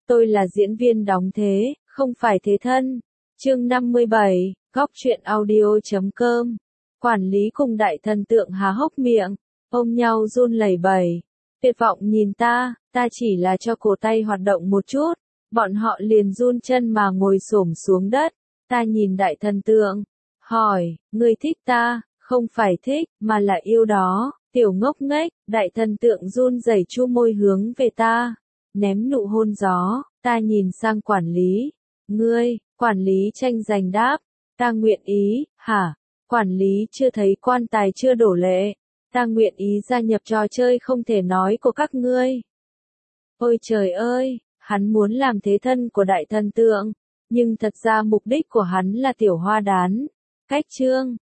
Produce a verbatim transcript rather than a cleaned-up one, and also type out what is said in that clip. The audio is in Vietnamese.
Tôi là diễn viên đóng thế, không phải thế thân. Chương năm mươi bảy, góc truyện audio chấm com. Quản lý cùng đại thần tượng há hốc miệng, ôm nhau run lẩy bẩy. Tuyệt vọng nhìn ta, ta chỉ là cho cổ tay hoạt động một chút. Bọn họ liền run chân mà ngồi xổm xuống đất. Ta nhìn đại thần tượng, hỏi, ngươi thích ta, không phải thích, mà là yêu đó. Tiểu ngốc nghếch, đại thần tượng run rẩy chu môi hướng về ta, ném nụ hôn gió. Ta nhìn sang quản lý. Ngươi, quản lý tranh giành đáp. Ta nguyện ý, hả? Quản lý chưa thấy quan tài chưa đổ lệ. Ta nguyện ý gia nhập trò chơi không thể nói của các ngươi. Ôi trời ơi, hắn muốn làm thế thân của đại thần tượng. Nhưng thật ra mục đích của hắn là tiểu hoa đán. Cách chương.